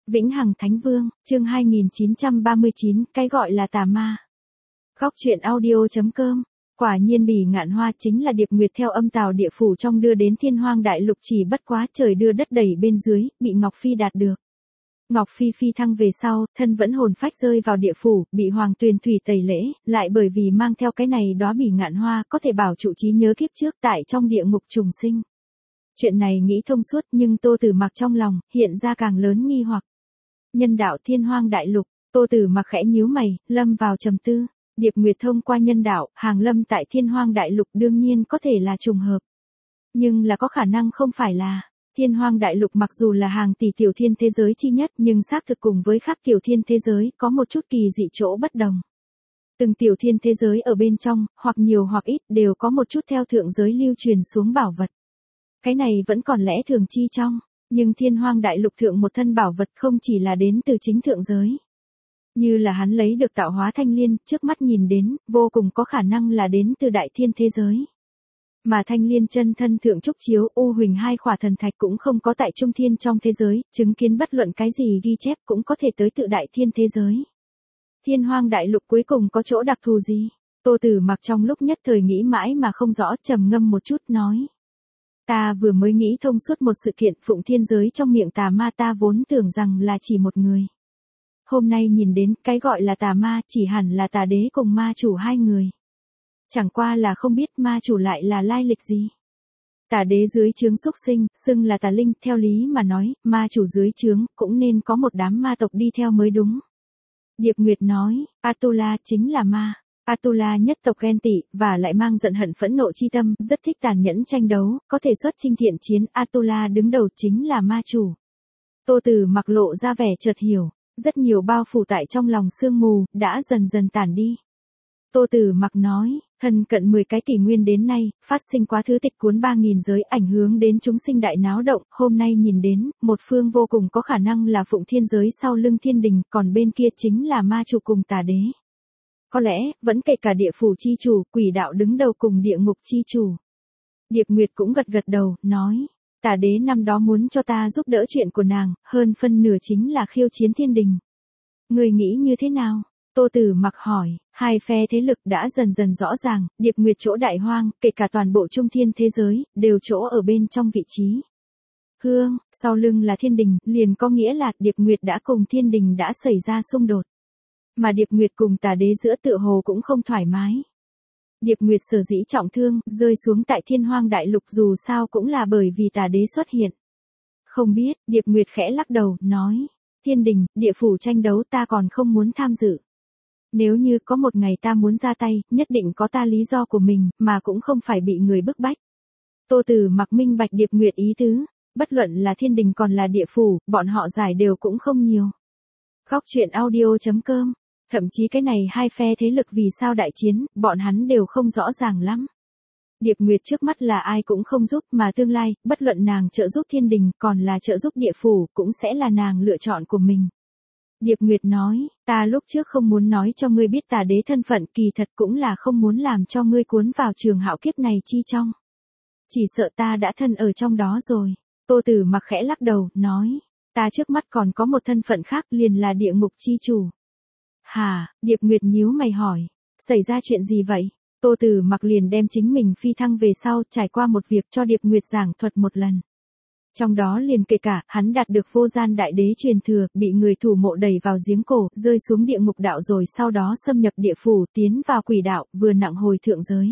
Vĩnh Hằng Thánh Vương, chương 2939, cái gọi là tà ma. Góc truyện audio.com. Quả nhiên Bỉ Ngạn Hoa chính là Điệp Nguyệt theo âm tào địa phủ trong đưa đến Thiên Hoang Đại Lục, chỉ bất quá trời đưa đất đẩy bên dưới, bị Ngọc Phi đạt được. Ngọc Phi phi thăng về sau, thân vẫn hồn phách rơi vào địa phủ, bị Hoàng Tuyền Thủy tẩy lễ, lại bởi vì mang theo cái này đó Bỉ Ngạn Hoa có thể bảo trụ trí nhớ kiếp trước tại trong địa ngục trùng sinh. Chuyện này nghĩ thông suốt, nhưng Tô Tử Mặc trong lòng hiện ra càng lớn nghi hoặc. Nhân đạo Thiên Hoang Đại Lục, Tô Tử Mặc khẽ nhíu mày, lâm vào trầm tư. Điệp Nguyệt thông qua nhân đạo, hàng lâm tại Thiên Hoang Đại Lục đương nhiên có thể là trùng hợp. Nhưng là có khả năng không phải là. Thiên Hoang Đại Lục mặc dù là hàng tỷ tiểu thiên thế giới chi nhất, nhưng xác thực cùng với khác tiểu thiên thế giới có một chút kỳ dị chỗ bất đồng. Từng tiểu thiên thế giới ở bên trong, hoặc nhiều hoặc ít đều có một chút theo thượng giới lưu truyền xuống bảo vật. Cái này vẫn còn lẽ thường chi trong, nhưng Thiên Hoang Đại Lục thượng một thân bảo vật không chỉ là đến từ chính thượng giới. Như là hắn lấy được tạo hóa thanh liên, trước mắt nhìn đến, vô cùng có khả năng là đến từ đại thiên thế giới. Mà thanh liên chân thân thượng trúc chiếu U Huỳnh hai khỏa thần thạch cũng không có tại trung thiên trong thế giới, chứng kiến bất luận cái gì ghi chép cũng có thể tới tự đại thiên thế giới. Thiên Hoang Đại Lục cuối cùng có chỗ đặc thù gì? Tô Tử Mặc trong lúc nhất thời nghĩ mãi mà không rõ, trầm ngâm một chút nói. Ta vừa mới nghĩ thông suốt một sự kiện, Phụng Thiên giới trong miệng tà ma ta vốn tưởng rằng là chỉ một người. Hôm nay nhìn đến, cái gọi là tà ma chỉ hẳn là tà đế cùng ma chủ hai người. Chẳng qua là không biết ma chủ lại là lai lịch gì. Tà đế dưới trướng xúc sinh, xưng là tà linh, theo lý mà nói, ma chủ dưới trướng cũng nên có một đám ma tộc đi theo mới đúng. Điệp Nguyệt nói, Atula chính là ma. Atula nhất tộc ghen tị, và lại mang giận hận phẫn nộ chi tâm, rất thích tàn nhẫn tranh đấu, có thể xuất chinh thiện chiến. Atula đứng đầu chính là ma chủ. Tô Tử Mặc lộ ra vẻ chợt hiểu, rất nhiều bao phủ tại trong lòng sương mù, đã dần dần tản đi. Tô Tử Mặc nói, thân cận 10 cái kỷ nguyên đến nay, phát sinh quá thứ tịch cuốn 3.000 giới, ảnh hưởng đến chúng sinh đại náo động, hôm nay nhìn đến, một phương vô cùng có khả năng là Phụng Thiên giới sau lưng thiên đình, còn bên kia chính là ma chủ cùng tà đế. Có lẽ, vẫn kể cả địa phủ chi chủ, quỷ đạo đứng đầu cùng địa ngục chi chủ. Điệp Nguyệt cũng gật gật đầu, nói, tà đế năm đó muốn cho ta giúp đỡ chuyện của nàng, hơn phân nửa chính là khiêu chiến thiên đình. Người nghĩ như thế nào? Tô Tử Mặc hỏi, hai phe thế lực đã dần dần rõ ràng, Điệp Nguyệt chỗ đại hoang, kể cả toàn bộ trung thiên thế giới, đều chỗ ở bên trong vị trí. Hương, sau lưng là thiên đình, liền có nghĩa là Điệp Nguyệt đã cùng thiên đình đã xảy ra xung đột. Mà Điệp Nguyệt cùng tà đế giữa tựa hồ cũng không thoải mái. Điệp Nguyệt sở dĩ trọng thương, rơi xuống tại Thiên Hoang Đại Lục dù sao cũng là bởi vì tà đế xuất hiện. Không biết, Điệp Nguyệt khẽ lắc đầu, nói, thiên đình, địa phủ tranh đấu ta còn không muốn tham dự. Nếu như có một ngày ta muốn ra tay, nhất định có ta lý do của mình, mà cũng không phải bị người bức bách. Tô Tử Mặc minh bạch Điệp Nguyệt ý tứ, bất luận là thiên đình còn là địa phủ, bọn họ giải đều cũng không nhiều. Góc truyện audio.com. Thậm chí cái này hai phe thế lực vì sao đại chiến, bọn hắn đều không rõ ràng lắm. Điệp Nguyệt trước mắt là ai cũng không giúp, mà tương lai, bất luận nàng trợ giúp thiên đình, còn là trợ giúp địa phủ, cũng sẽ là nàng lựa chọn của mình. Điệp Nguyệt nói, ta lúc trước không muốn nói cho ngươi biết tà đế thân phận, kỳ thật cũng là không muốn làm cho ngươi cuốn vào trường hạo kiếp này chi trong. Chỉ sợ ta đã thân ở trong đó rồi. Tô Tử Mặc khẽ lắc đầu, nói, ta trước mắt còn có một thân phận khác, liền là địa ngục chi chủ. Hả? Điệp Nguyệt nhíu mày hỏi, xảy ra chuyện gì vậy? Tô Tử Mặc liền đem chính mình phi thăng về sau, trải qua một việc cho Điệp Nguyệt giảng thuật một lần. Trong đó liền kể cả, hắn đạt được vô gian đại đế truyền thừa, bị người thủ mộ đẩy vào giếng cổ, rơi xuống địa ngục đạo rồi sau đó xâm nhập địa phủ, tiến vào quỷ đạo, vừa nặng hồi thượng giới.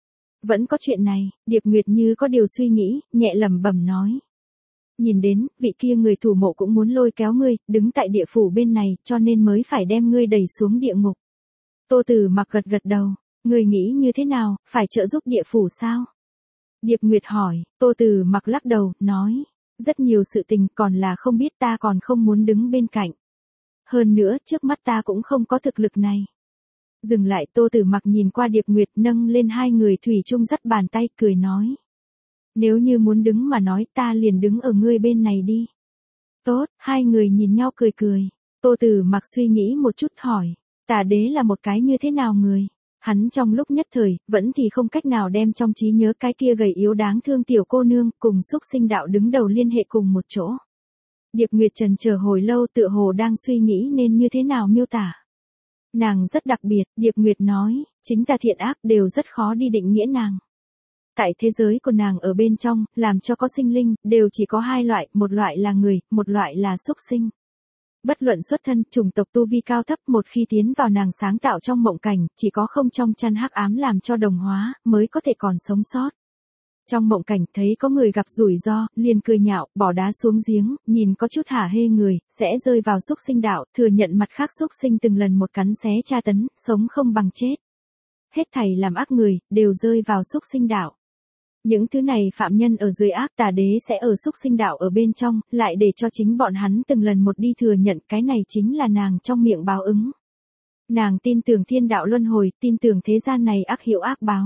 Vẫn có chuyện này, Điệp Nguyệt như có điều suy nghĩ, nhẹ lẩm bẩm nói. Nhìn đến, vị kia người thủ mộ cũng muốn lôi kéo ngươi, đứng tại địa phủ bên này, cho nên mới phải đem ngươi đẩy xuống địa ngục. Tô Tử Mặc gật gật đầu, ngươi nghĩ như thế nào, phải trợ giúp địa phủ sao? Điệp Nguyệt hỏi, Tô Tử Mặc lắc đầu, nói, rất nhiều sự tình còn là không biết, ta còn không muốn đứng bên cạnh. Hơn nữa, trước mắt ta cũng không có thực lực này. Dừng lại, Tô Tử Mặc nhìn qua Điệp Nguyệt, nâng lên hai người thủy chung dắt bàn tay, cười nói. Nếu như muốn đứng mà nói, ta liền đứng ở ngươi bên này đi. Tốt, hai người nhìn nhau cười cười. Tô Tử Mặc suy nghĩ một chút hỏi, tà đế là một cái như thế nào người? Hắn trong lúc nhất thời, vẫn thì không cách nào đem trong trí nhớ cái kia gầy yếu đáng thương tiểu cô nương, cùng xúc sinh đạo đứng đầu liên hệ cùng một chỗ. Điệp Nguyệt trần chờ hồi lâu tựa hồ đang suy nghĩ nên như thế nào miêu tả. Nàng rất đặc biệt, Điệp Nguyệt nói, chính ta thiện ác đều rất khó đi định nghĩa nàng. Tại thế giới của nàng ở bên trong, làm cho có sinh linh, đều chỉ có hai loại, một loại là người, một loại là súc sinh. Bất luận xuất thân, chủng tộc tu vi cao thấp, một khi tiến vào nàng sáng tạo trong mộng cảnh, chỉ có không trong chăn hắc ám làm cho đồng hóa, mới có thể còn sống sót. Trong mộng cảnh thấy có người gặp rủi ro, liền cười nhạo, bỏ đá xuống giếng, nhìn có chút hả hê người, sẽ rơi vào súc sinh đạo, thừa nhận mặt khác súc sinh từng lần một cắn xé tra tấn, sống không bằng chết. Hết thảy làm ác người, đều rơi vào súc sinh đạo. Những thứ này phạm nhân ở dưới ác tà đế sẽ ở súc sinh đạo ở bên trong, lại để cho chính bọn hắn từng lần một đi thừa nhận cái này chính là nàng trong miệng báo ứng. Nàng tin tưởng thiên đạo luân hồi, tin tưởng thế gian này ác hiệu ác báo.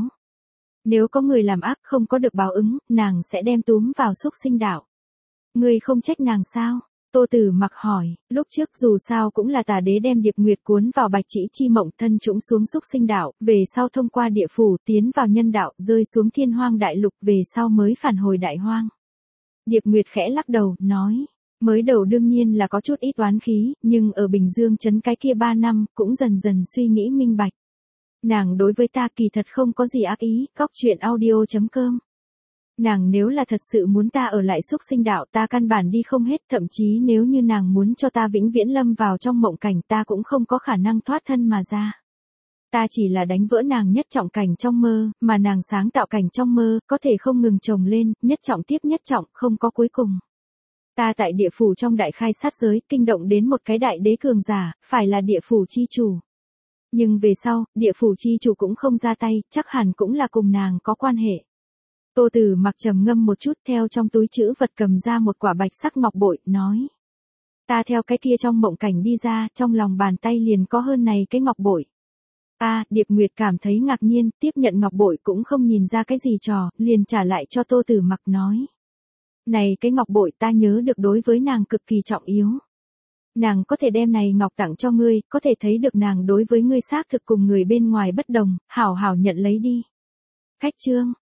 Nếu có người làm ác không có được báo ứng, nàng sẽ đem túm vào súc sinh đạo. Ngươi không trách nàng sao? Tô Tử Mặc hỏi, lúc trước dù sao cũng là tà đế đem Điệp Nguyệt cuốn vào Bạch Trĩ Chi mộng thân trũng xuống súc sinh đạo, về sau thông qua địa phủ tiến vào nhân đạo, rơi xuống thiên hoang đại lục, về sau mới phản hồi đại hoang. Điệp Nguyệt khẽ lắc đầu, nói, mới đầu đương nhiên là có chút ít oán khí, nhưng ở Bình Dương trấn cái kia 3 năm, cũng dần dần suy nghĩ minh bạch. Nàng đối với ta kỳ thật không có gì ác ý, cóc.audio.com. Nàng nếu là thật sự muốn ta ở lại súc sinh đạo ta căn bản đi không hết, thậm chí nếu như nàng muốn cho ta vĩnh viễn lâm vào trong mộng cảnh ta cũng không có khả năng thoát thân mà ra. Ta chỉ là đánh vỡ nàng nhất trọng cảnh trong mơ, mà nàng sáng tạo cảnh trong mơ, có thể không ngừng chồng lên, nhất trọng tiếp nhất trọng, không có cuối cùng. Ta tại địa phủ trong đại khai sát giới, kinh động đến một cái đại đế cường giả, phải là địa phủ chi chủ. Nhưng về sau, địa phủ chi chủ cũng không ra tay, chắc hẳn cũng là cùng nàng có quan hệ. Tô Tử Mặc trầm ngâm một chút, theo trong túi trữ vật cầm ra một quả bạch sắc ngọc bội, nói. Ta theo cái kia trong mộng cảnh đi ra, trong lòng bàn tay liền có hơn này cái ngọc bội. Điệp Nguyệt cảm thấy ngạc nhiên, tiếp nhận ngọc bội cũng không nhìn ra cái gì trò, liền trả lại cho Tô Tử Mặc nói. Này cái ngọc bội ta nhớ được đối với nàng cực kỳ trọng yếu. Nàng có thể đem này ngọc tặng cho ngươi, có thể thấy được nàng đối với ngươi xác thực cùng người bên ngoài bất đồng, hảo hảo nhận lấy đi. Khách chương.